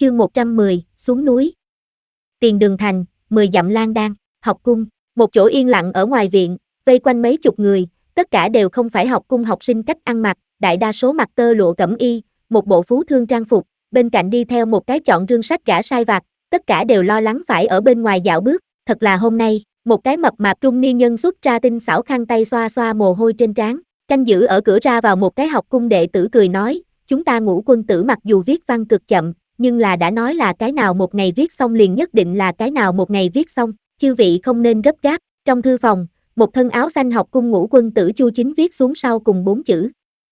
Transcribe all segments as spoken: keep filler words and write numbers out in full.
chương một trăm mười, xuống núi. Tiền Đường Thành, mười dặm lang đan, học cung, một chỗ yên lặng ở ngoài viện, vây quanh mấy chục người, tất cả đều không phải học cung học sinh cách ăn mặc, đại đa số mặc tơ lụa cẩm y, một bộ phú thương trang phục, bên cạnh đi theo một cái chọn rương sách gã sai vặt, tất cả đều lo lắng phải ở bên ngoài dạo bước, thật là hôm nay, một cái mập mạp trung niên nhân xuất ra tinh xảo khăn tay xoa xoa mồ hôi trên trán, canh giữ ở cửa ra vào một cái học cung đệ tử cười nói, chúng ta Ngũ quân tử mặc dù viết văn cực chậm, nhưng là đã nói là cái nào một ngày viết xong liền nhất định là cái nào một ngày viết xong, chư vị không nên gấp gáp. Trong thư phòng, một thân áo xanh học cung Ngũ quân tử Chu Chính viết xuống sau cùng bốn chữ.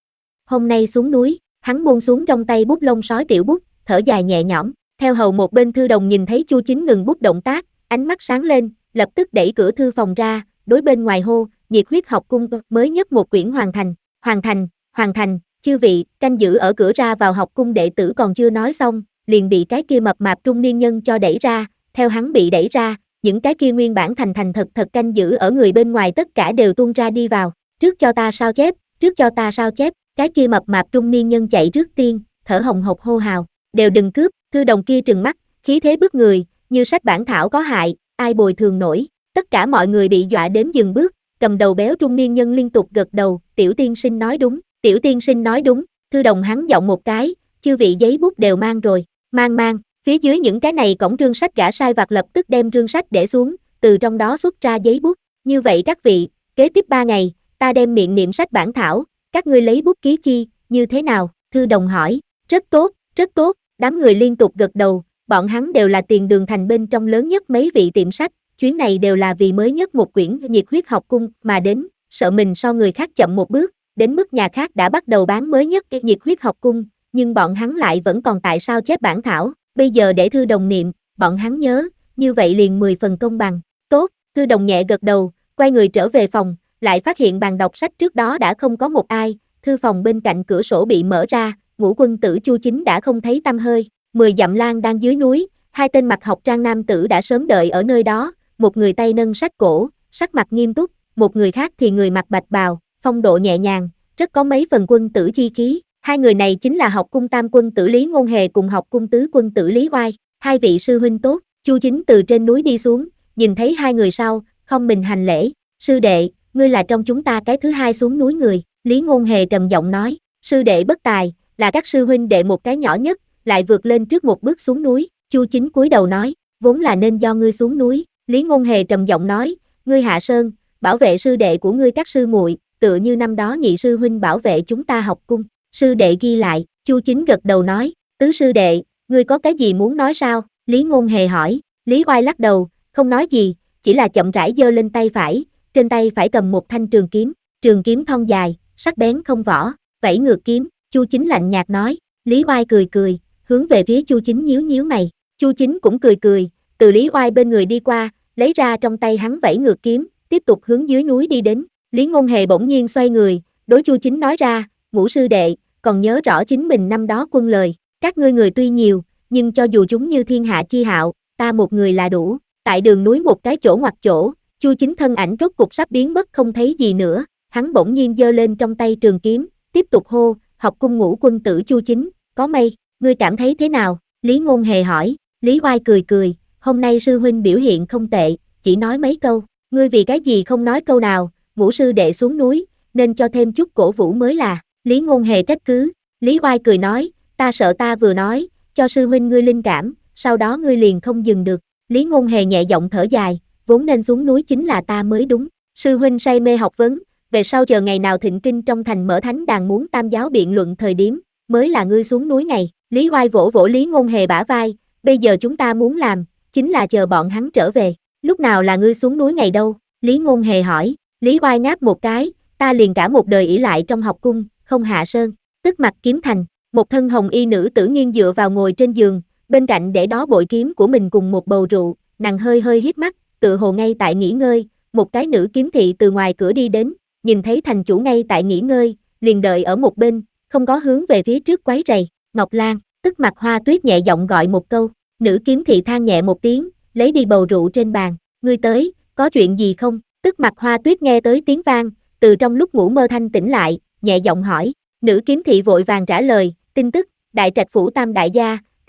Hôm nay xuống núi, hắn buông xuống trong tay bút lông sói tiểu bút, thở dài nhẹ nhõm, theo hầu một bên thư đồng nhìn thấy Chu Chính ngừng bút động tác, ánh mắt sáng lên, lập tức đẩy cửa thư phòng ra, đối bên ngoài hô, nhiệt huyết học cung mới nhất một quyển hoàn thành, hoàn thành, hoàn thành, chư vị, canh giữ ở cửa ra vào học cung đệ tử còn chưa nói xong, liền bị cái kia mập mạp trung niên nhân cho đẩy ra, theo hắn bị đẩy ra, những cái kia nguyên bản thành thành thật thật canh giữ ở người bên ngoài tất cả đều tuôn ra đi vào, trước cho ta sao chép, trước cho ta sao chép, cái kia mập mạp trung niên nhân chạy trước tiên, thở hồng hộc hô hào, đều đừng cướp, thư đồng kia trừng mắt, khí thế bức người, như sách bản thảo có hại, ai bồi thường nổi, tất cả mọi người bị dọa đến dừng bước, cầm đầu béo trung niên nhân liên tục gật đầu, tiểu tiên sinh nói đúng, tiểu tiên sinh nói đúng, thư đồng hắn giọng một cái, chư vị giấy bút đều mang rồi, mang mang, phía dưới những cái này cổng rương sách gã sai vặt lập tức đem rương sách để xuống, từ trong đó xuất ra giấy bút, như vậy các vị, kế tiếp ba ngày, ta đem miệng niệm sách bản thảo, các ngươi lấy bút ký chi, như thế nào, thư đồng hỏi, rất tốt, rất tốt, đám người liên tục gật đầu, bọn hắn đều là Tiền Đường Thành bên trong lớn nhất mấy vị tiệm sách, chuyến này đều là vì mới nhất một quyển nhiệt huyết học cung mà đến, sợ mình so người khác chậm một bước, đến mức nhà khác đã bắt đầu bán mới nhất nhiệt huyết học cung, nhưng bọn hắn lại vẫn còn tại sao chép bản thảo, bây giờ để thư đồng niệm, bọn hắn nhớ, như vậy liền mười phần công bằng, tốt, thư đồng nhẹ gật đầu, quay người trở về phòng, lại phát hiện bàn đọc sách trước đó đã không có một ai, thư phòng bên cạnh cửa sổ bị mở ra, Ngũ quân tử Chu Chính đã không thấy tăm hơi, mười dặm lang đang dưới núi, hai tên mặc học trang nam tử đã sớm đợi ở nơi đó, một người tay nâng sách cổ, sắc mặt nghiêm túc, một người khác thì người mặc bạch bào, phong độ nhẹ nhàng, rất có mấy phần quân tử chi khí, hai người này chính là học cung tam quân tử Lý Ngôn Hề cùng học cung tứ quân tử Lý Oai, hai vị sư huynh tốt, Chu Chính từ trên núi đi xuống, nhìn thấy hai người sau, không mình hành lễ, sư đệ, ngươi là trong chúng ta cái thứ hai xuống núi người, Lý Ngôn Hề trầm giọng nói, sư đệ bất tài, là các sư huynh đệ một cái nhỏ nhất, lại vượt lên trước một bước xuống núi, Chu Chính cúi đầu nói, vốn là nên do ngươi xuống núi, Lý Ngôn Hề trầm giọng nói, ngươi hạ sơn, bảo vệ sư đệ của ngươi các sư muội, tựa như năm đó nhị sư huynh bảo vệ chúng ta học cung, sư đệ ghi lại, Chu Chính gật đầu nói, tứ sư đệ, ngươi có cái gì muốn nói sao, Lý Ngôn Hề hỏi, Lý Oai lắc đầu, không nói gì, chỉ là chậm rãi giơ lên tay phải, trên tay phải cầm một thanh trường kiếm, trường kiếm thon dài, sắc bén không vỏ, vẫy ngược kiếm, Chu Chính lạnh nhạt nói, Lý Oai cười cười, hướng về phía Chu Chính nhíu nhíu mày, Chu Chính cũng cười cười, từ Lý Oai bên người đi qua, lấy ra trong tay hắn vẫy ngược kiếm, tiếp tục hướng dưới núi đi đến, Lý Ngôn Hề bỗng nhiên xoay người, đối Chu Chính nói ra, Ngũ sư đệ, còn nhớ rõ chính mình năm đó quân lời, các ngươi người tuy nhiều, nhưng cho dù chúng như thiên hạ chi hạo, ta một người là đủ, tại đường núi một cái chỗ ngoặt chỗ, Chu Chính thân ảnh rốt cục sắp biến mất không thấy gì nữa, hắn bỗng nhiên giơ lên trong tay trường kiếm, tiếp tục hô, học cung Ngũ quân tử Chu Chính, có mây, ngươi cảm thấy thế nào, Lý Ngôn Hề hỏi, Lý Oai cười cười, hôm nay sư huynh biểu hiện không tệ, chỉ nói mấy câu, ngươi vì cái gì không nói câu nào, Ngũ sư đệ xuống núi, nên cho thêm chút cổ vũ mới là, Lý Ngôn Hề trách cứ, Lý Oai cười nói, ta sợ ta vừa nói, cho sư huynh ngươi linh cảm, sau đó ngươi liền không dừng được, Lý Ngôn Hề nhẹ giọng thở dài, vốn nên xuống núi chính là ta mới đúng, sư huynh say mê học vấn, về sau chờ ngày nào thịnh kinh trong thành mở thánh đàn muốn tam giáo biện luận thời điểm, mới là ngươi xuống núi ngày, Lý Oai vỗ vỗ Lý Ngôn Hề bả vai, bây giờ chúng ta muốn làm, chính là chờ bọn hắn trở về, lúc nào là ngươi xuống núi ngày đâu, Lý Ngôn Hề hỏi, Lý Oai ngáp một cái, ta liền cả một đời ỷ lại trong học cung, không hạ sơn, tức mặt kiếm thành, một thân hồng y nữ tử nghiêng dựa vào ngồi trên giường, bên cạnh để đó bội kiếm của mình cùng một bầu rượu, nàng hơi hơi híp mắt, tựa hồ ngay tại nghỉ ngơi, một cái nữ kiếm thị từ ngoài cửa đi đến, nhìn thấy thành chủ ngay tại nghỉ ngơi, liền đợi ở một bên, không có hướng về phía trước quấy rầy, Ngọc Lan, tức mặt Hoa Tuyết nhẹ giọng gọi một câu, nữ kiếm thị than nhẹ một tiếng, lấy đi bầu rượu trên bàn, ngươi tới, có chuyện gì không, tức mặt Hoa Tuyết nghe tới tiếng vang, từ trong lúc ngủ mơ thanh tỉnh lại, nhẹ giọng hỏi, nữ kiếm thị vội vàng trả lời, tin tức, đại trạch phủ tam đại gia,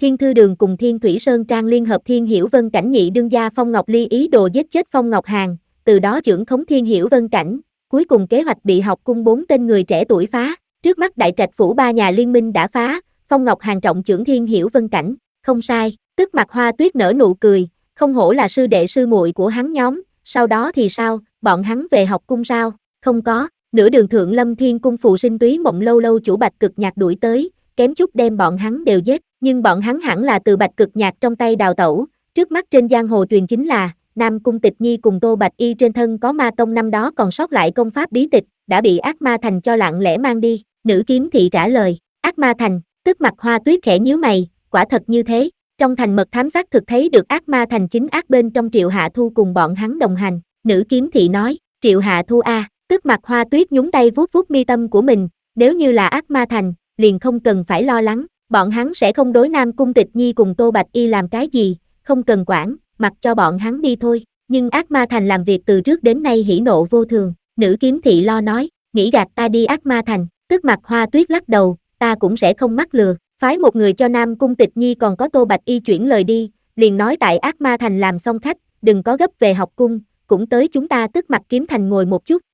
Thiên Thư Đường cùng Thiên Thủy Sơn Trang liên hợp Thiên Hiểu Vân Cảnh nhị đương gia Phong Ngọc Ly ý đồ giết chết Phong Ngọc Hàn, từ đó trưởng khống Thiên Hiểu Vân Cảnh, cuối cùng kế hoạch bị học cung bốn tên người trẻ tuổi phá, trước mắt Đại Trạch phủ ba nhà liên minh đã phá, Phong Ngọc Hàn trọng trưởng Thiên Hiểu Vân Cảnh, không sai, tức mặt Hoa Tuyết nở nụ cười, không hổ là sư đệ sư muội của hắn nhóm, sau đó thì sao, bọn hắn về học cung sao, không có, nửa đường thượng Lâm Thiên cung phù sinh túy mộng lâu lâu chủ Bạch Cực Nhạc đuổi tới, kém chút đem bọn hắn đều giết, nhưng bọn hắn hẳn là từ Bạch Cực Nhạc trong tay đào tẩu, trước mắt trên giang hồ truyền chính là, Nam Cung Tịch Nhi cùng Tô Bạch Y trên thân có ma tông năm đó còn sót lại công pháp bí tịch, đã bị ác ma thành cho lặng lẽ mang đi, nữ kiếm thị trả lời, ác ma thành, tức mặt Hoa Tuyết khẽ nhíu mày, quả thật như thế, trong thành mật thám xác thực thấy được ác ma thành chính ác bên trong Triệu Hạ Thu cùng bọn hắn đồng hành, nữ kiếm thị nói, Triệu Hạ Thu a, tức mặt Hoa Tuyết nhúng tay vuốt vuốt mi tâm của mình, nếu như là ác ma thành, liền không cần phải lo lắng, bọn hắn sẽ không đối Nam Cung Tịch Nhi cùng Tô Bạch Y làm cái gì, không cần quản, mặc cho bọn hắn đi thôi, nhưng ác ma thành làm việc từ trước đến nay hỉ nộ vô thường, nữ kiếm thị lo nói, nghĩ gạt ta đi ác ma thành, tức mặt Hoa Tuyết lắc đầu, ta cũng sẽ không mắc lừa, phái một người cho Nam Cung Tịch Nhi còn có Tô Bạch Y chuyển lời đi, liền nói tại ác ma thành làm xong khách, đừng có gấp về học cung, cũng tới chúng ta tức mặt kiếm thành ngồi một chút,